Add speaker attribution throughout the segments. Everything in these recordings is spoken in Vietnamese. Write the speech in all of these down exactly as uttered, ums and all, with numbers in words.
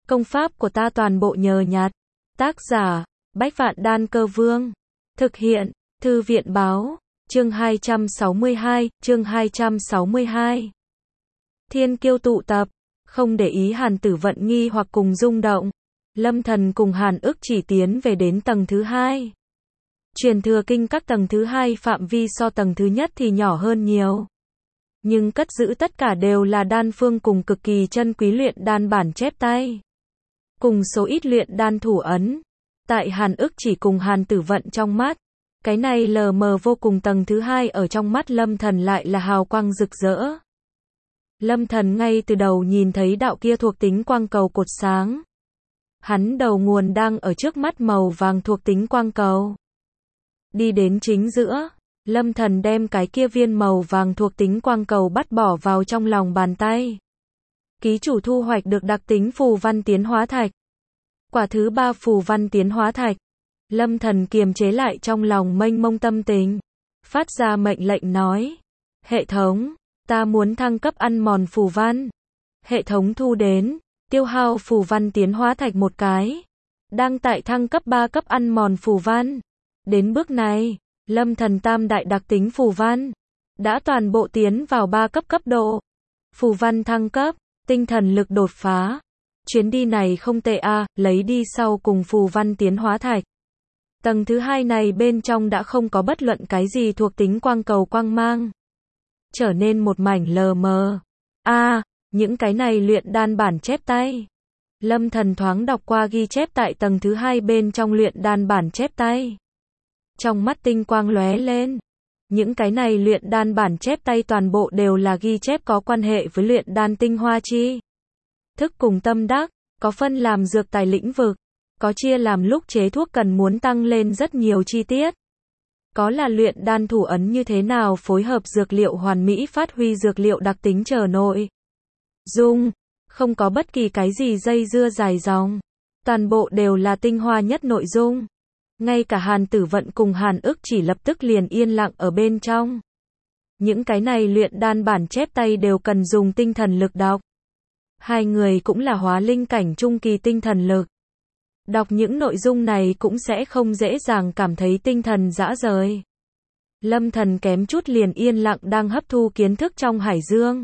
Speaker 1: Công pháp của ta toàn bộ nhờ nhặt. Tác giả, Bách Vạn Đan Cơ Vương. Thực hiện, Thư viện Báo. Chương hai trăm sáu mươi hai, chương hai trăm sáu mươi hai. Thiên kiêu tụ tập, không để ý Hàn Tử Vận nghi hoặc cùng rung động. Lâm Thần cùng Hàn Ức chỉ tiến về đến tầng thứ hai. Truyền thừa kinh các tầng thứ hai phạm vi so tầng thứ nhất thì nhỏ hơn nhiều. Nhưng cất giữ tất cả đều là đan phương cùng cực kỳ chân quý luyện đan bản chép tay. Cùng số ít luyện đan thủ ấn. Tại Hàn Ức chỉ cùng Hàn Tử Vận trong mắt. Cái này lờ mờ vô cùng tầng thứ hai ở trong mắt Lâm Thần lại là hào quang rực rỡ. Lâm Thần ngay từ đầu nhìn thấy đạo kia thuộc tính quang cầu cột sáng. Hắn đầu nguồn đang ở trước mắt màu vàng thuộc tính quang cầu. Đi đến chính giữa, Lâm Thần đem cái kia viên màu vàng thuộc tính quang cầu bắt bỏ vào trong lòng bàn tay. Ký chủ thu hoạch được đặc tính phù văn tiến hóa thạch. Quả thứ ba phù văn tiến hóa thạch. Lâm Thần kiềm chế lại trong lòng mênh mông tâm tình. Phát ra mệnh lệnh nói. Hệ thống, ta muốn thăng cấp ăn mòn phù văn. Hệ thống thu đến, tiêu hao phù văn tiến hóa thạch một cái. Đang tại thăng cấp ba cấp ăn mòn phù văn. Đến bước này, Lâm Thần tam đại đặc tính phù văn đã toàn bộ tiến vào ba cấp cấp độ. Phù văn thăng cấp, tinh thần lực đột phá. Chuyến đi này không tệ a, à, lấy đi sau cùng phù văn tiến hóa thạch. Tầng thứ hai này bên trong đã không có bất luận cái gì thuộc tính quang cầu quang mang. Trở nên một mảnh lờ mờ. A, à, những cái này luyện đan bản chép tay. Lâm Thần thoáng đọc qua ghi chép tại tầng thứ hai bên trong luyện đan bản chép tay. Trong mắt tinh quang lóe lên. Những cái này luyện đan bản chép tay toàn bộ đều là ghi chép có quan hệ với luyện đan tinh hoa chi thức cùng tâm đắc, có phân làm dược tài lĩnh vực, có chia làm lúc chế thuốc cần muốn tăng lên rất nhiều chi tiết. Có là luyện đan thủ ấn như thế nào phối hợp dược liệu hoàn mỹ phát huy dược liệu đặc tính trở nội dung, không có bất kỳ cái gì dây dưa dài dòng. Toàn bộ đều là tinh hoa nhất nội dung. Ngay cả Hàn Tử Vận cùng Hàn Ức chỉ lập tức liền yên lặng ở bên trong. Những cái này luyện đan bản chép tay đều cần dùng tinh thần lực đọc. Hai người cũng là hóa linh cảnh trung kỳ tinh thần lực. Đọc những nội dung này cũng sẽ không dễ dàng cảm thấy tinh thần rã rời. Lâm Thần kém chút liền yên lặng đang hấp thu kiến thức trong hải dương.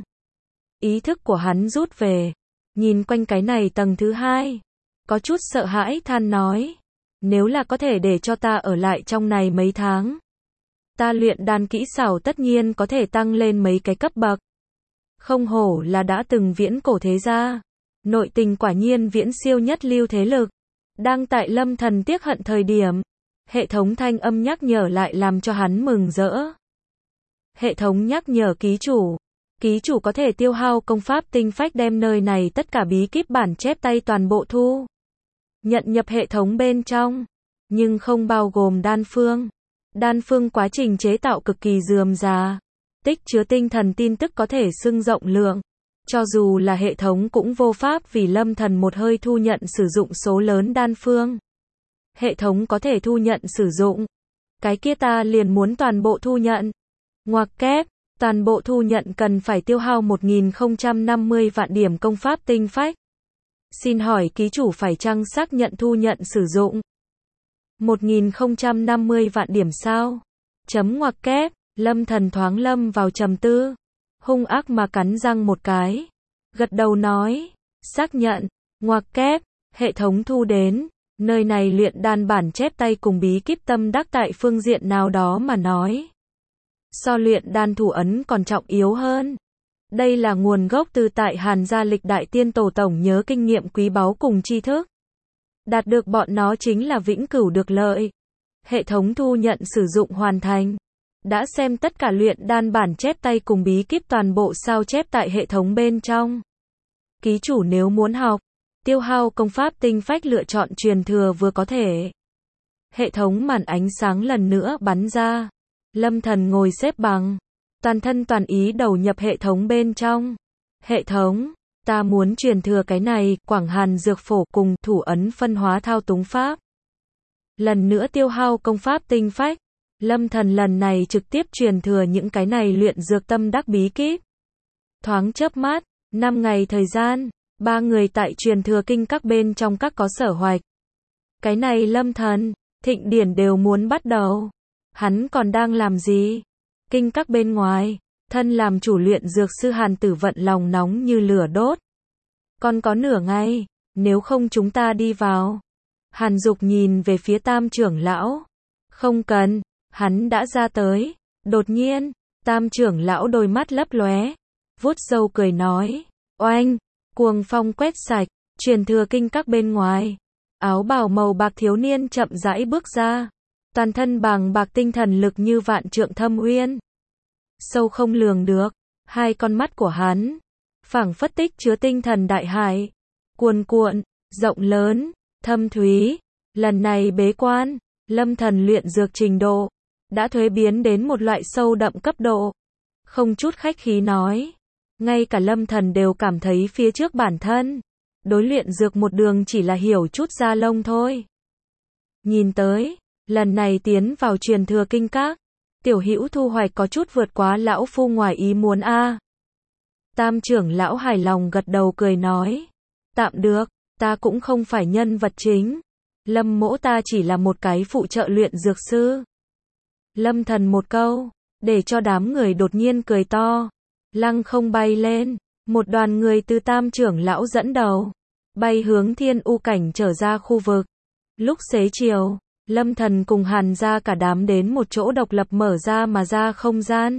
Speaker 1: Ý thức của hắn rút về. Nhìn quanh cái này tầng thứ hai. Có chút sợ hãi than nói. Nếu là có thể để cho ta ở lại trong này mấy tháng. Ta luyện đan kỹ xảo tất nhiên có thể tăng lên mấy cái cấp bậc. Không hổ là đã từng viễn cổ thế gia. Nội tình quả nhiên viễn siêu nhất lưu thế lực. Đang tại Lâm Thần tiếc hận thời điểm. Hệ thống thanh âm nhắc nhở lại làm cho hắn mừng rỡ. Hệ thống nhắc nhở ký chủ. Ký chủ có thể tiêu hao công pháp tinh phách đem nơi này tất cả bí kíp bản chép tay toàn bộ thu. Nhận nhập hệ thống bên trong. Nhưng không bao gồm đan phương. Đan phương quá trình chế tạo cực kỳ rườm rà. Tích chứa tinh thần tin tức có thể xưng rộng lượng. Cho dù là hệ thống cũng vô pháp vì Lâm Thần một hơi thu nhận sử dụng số lớn đan phương. Hệ thống có thể thu nhận sử dụng. Cái kia ta liền muốn toàn bộ thu nhận. Ngoặc kép, toàn bộ thu nhận cần phải tiêu hao một nghìn không trăm năm mươi vạn điểm công pháp tinh phách. Xin hỏi ký chủ phải chăng xác nhận thu nhận sử dụng? một nghìn không trăm năm mươi vạn điểm sao? Chấm ngoặc kép, Lâm Thần thoáng lâm vào trầm tư. Hung ác mà cắn răng một cái. Gật đầu nói, xác nhận, ngoặc kép, hệ thống thu đến. Nơi này luyện đan bản chép tay cùng bí kíp tâm đắc tại phương diện nào đó mà nói. So luyện đan thủ ấn còn trọng yếu hơn. Đây là nguồn gốc từ tại Hàn gia lịch đại tiên tổ tổng nhớ kinh nghiệm quý báu cùng tri thức. Đạt được bọn nó chính là vĩnh cửu được lợi. Hệ thống thu nhận sử dụng hoàn thành. Đã xem tất cả luyện đan bản chép tay cùng bí kíp toàn bộ sao chép tại hệ thống bên trong. Ký chủ nếu muốn học, tiêu hao công pháp tinh phách lựa chọn truyền thừa vừa có thể. Hệ thống màn ánh sáng lần nữa bắn ra. Lâm Thần ngồi xếp bằng. Toàn thân toàn ý đầu nhập hệ thống bên trong. Hệ thống, ta muốn truyền thừa cái này, Quảng Hàn dược phổ cùng thủ ấn phân hóa thao túng pháp. Lần nữa tiêu hao công pháp tinh phách. Lâm Thần lần này trực tiếp truyền thừa những cái này luyện dược tâm đắc bí kíp. Thoáng chớp mắt, năm ngày thời gian, Ba người tại truyền thừa kinh các bên trong các có sở hoạch. Cái này Lâm Thần, Thịnh Điển đều muốn bắt đầu. Hắn còn đang làm gì? Kinh các bên ngoài, thân làm chủ luyện dược sư Hàn Tử Vận lòng nóng như lửa đốt. Còn có nửa ngày, nếu không chúng ta đi vào. Hàn Dục nhìn về phía Tam trưởng lão. Không cần, hắn đã ra tới. Đột nhiên, Tam trưởng lão đôi mắt lấp lóe, vuốt râu cười nói, oanh, cuồng phong quét sạch, truyền thừa kinh các bên ngoài. Áo bào màu bạc thiếu niên chậm rãi bước ra, toàn thân bàng bạc tinh thần lực như vạn trượng thâm uyên. Sâu không lường được, hai con mắt của hắn, phảng phất tích chứa tinh thần đại hải, cuồn cuộn, rộng lớn, thâm thúy. Lần này bế quan, Lâm Thần luyện dược trình độ đã thuế biến đến một loại sâu đậm cấp độ. Không chút khách khí nói, ngay cả Lâm Thần đều cảm thấy phía trước bản thân đối luyện dược một đường chỉ là hiểu chút da lông thôi. Nhìn tới, lần này tiến vào truyền thừa kinh các, tiểu hữu thu hoạch có chút vượt quá lão phu ngoài ý muốn a. À. Tam trưởng lão hài lòng gật đầu cười nói, tạm được, ta cũng không phải nhân vật chính. Lâm mỗ ta chỉ là một cái phụ trợ luyện dược sư. Lâm Thần một câu, để cho đám người đột nhiên cười to. Lăng không bay lên, một đoàn người từ Tam trưởng lão dẫn đầu, bay hướng Thiên U cảnh trở ra khu vực. Lúc xế chiều, Lâm Thần cùng Hàn gia cả đám đến một chỗ độc lập mở ra mà ra không gian.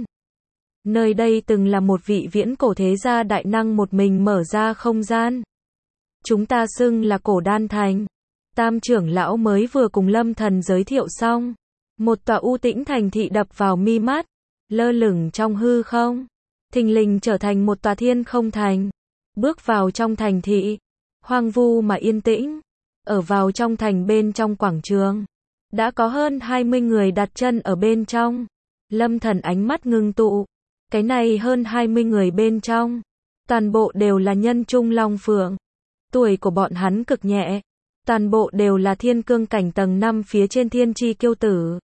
Speaker 1: Nơi đây từng là một vị viễn cổ thế gia đại năng một mình mở ra không gian. Chúng ta xưng là Cổ Đan Thành. Tam trưởng lão mới vừa cùng Lâm Thần giới thiệu xong. Một tòa u tĩnh thành thị đập vào mi mắt, lơ lửng trong hư không, thình lình trở thành một tòa thiên không thành. Bước vào trong thành thị, hoang vu mà yên tĩnh. Ở vào trong thành bên trong quảng trường, đã có hơn hai mươi người đặt chân ở bên trong. Lâm Thần ánh mắt ngưng tụ, cái này hơn hai mươi người bên trong, toàn bộ đều là nhân trung long phượng. Tuổi của bọn hắn cực nhẹ, toàn bộ đều là thiên cương cảnh tầng năm phía trên thiên chi kiêu tử.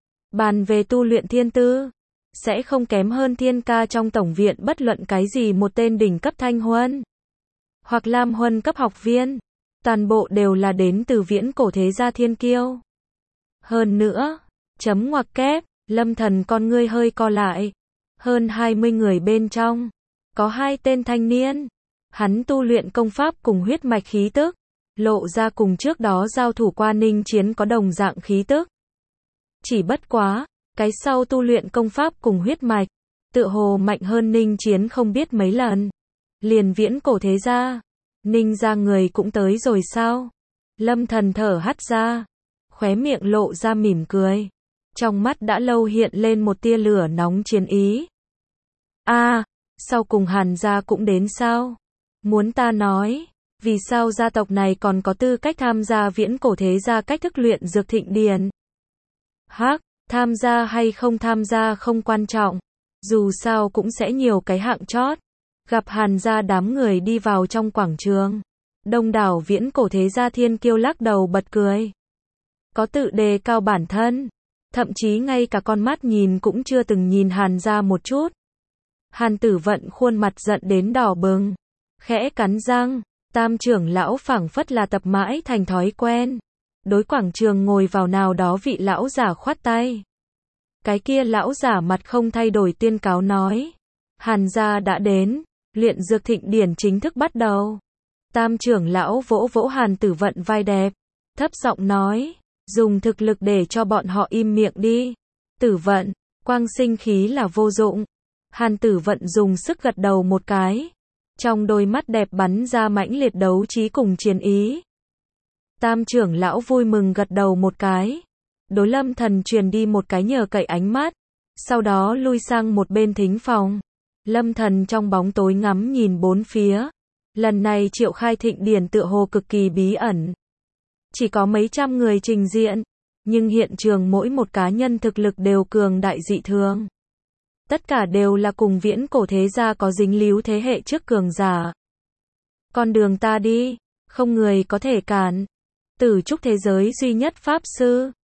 Speaker 1: Bàn về tu luyện thiên tư, sẽ không kém hơn thiên ca trong tổng viện bất luận cái gì một tên đỉnh cấp thanh huân, hoặc lam huân cấp học viên. Toàn bộ đều là đến từ viễn cổ thế gia thiên kiêu. Hơn nữa, chấm ngoặc kép, Lâm Thần con ngươi hơi co lại. Hơn hai mươi người bên trong, có hai tên thanh niên. Hắn tu luyện công pháp cùng huyết mạch khí tức, lộ ra cùng trước đó giao thủ qua Ninh Chiến có đồng dạng khí tức. Chỉ bất quá, cái sau tu luyện công pháp cùng huyết mạch, tựa hồ mạnh hơn Ninh Chiến không biết mấy lần. Liền viễn cổ thế gia, Ninh gia người cũng tới rồi sao? Lâm Thần thở hắt ra, khóe miệng lộ ra mỉm cười. Trong mắt đã lâu hiện lên một tia lửa nóng chiến ý. A, à, sau cùng Hàn gia cũng đến sao? Muốn ta nói, vì sao gia tộc này còn có tư cách tham gia viễn cổ thế gia cách thức luyện dược thịnh điển? Hắc, tham gia hay không tham gia không quan trọng, dù sao cũng sẽ nhiều cái hạng chót. Gặp Hàn gia đám người đi vào trong quảng trường, đông đảo viễn cổ thế gia thiên kiêu lắc đầu bật cười. Có tự đề cao bản thân, thậm chí ngay cả con mắt nhìn cũng chưa từng nhìn Hàn gia một chút. Hàn Tử Vận khuôn mặt giận đến đỏ bừng, khẽ cắn răng. Tam trưởng lão phảng phất là tập mãi thành thói quen, đối quảng trường ngồi vào nào đó vị lão giả khoát tay. Cái kia lão giả mặt không thay đổi tuyên cáo nói, Hàn gia đã đến, luyện dược thịnh điển chính thức bắt đầu. Tam trưởng lão vỗ vỗ Hàn Tử Vận vai đẹp, thấp giọng nói, dùng thực lực để cho bọn họ im miệng đi. Tử Vận, quang sinh khí là vô dụng. Hàn Tử Vận dùng sức gật đầu một cái, trong đôi mắt đẹp bắn ra mãnh liệt đấu trí cùng chiến ý. Tam trưởng lão vui mừng gật đầu một cái, đối Lâm Thần truyền đi một cái nhờ cậy ánh mắt, sau đó lui sang một bên thính phòng. Lâm Thần trong bóng tối ngắm nhìn bốn phía. Lần này triệu khai thịnh điển tựa hồ cực kỳ bí ẩn. Chỉ có mấy trăm người trình diện, nhưng hiện trường mỗi một cá nhân thực lực đều cường đại dị thường. Tất cả đều là cùng viễn cổ thế gia có dính líu thế hệ trước cường giả. Con đường ta đi, không người có thể cản. Tử trúc thế giới duy nhất pháp sư,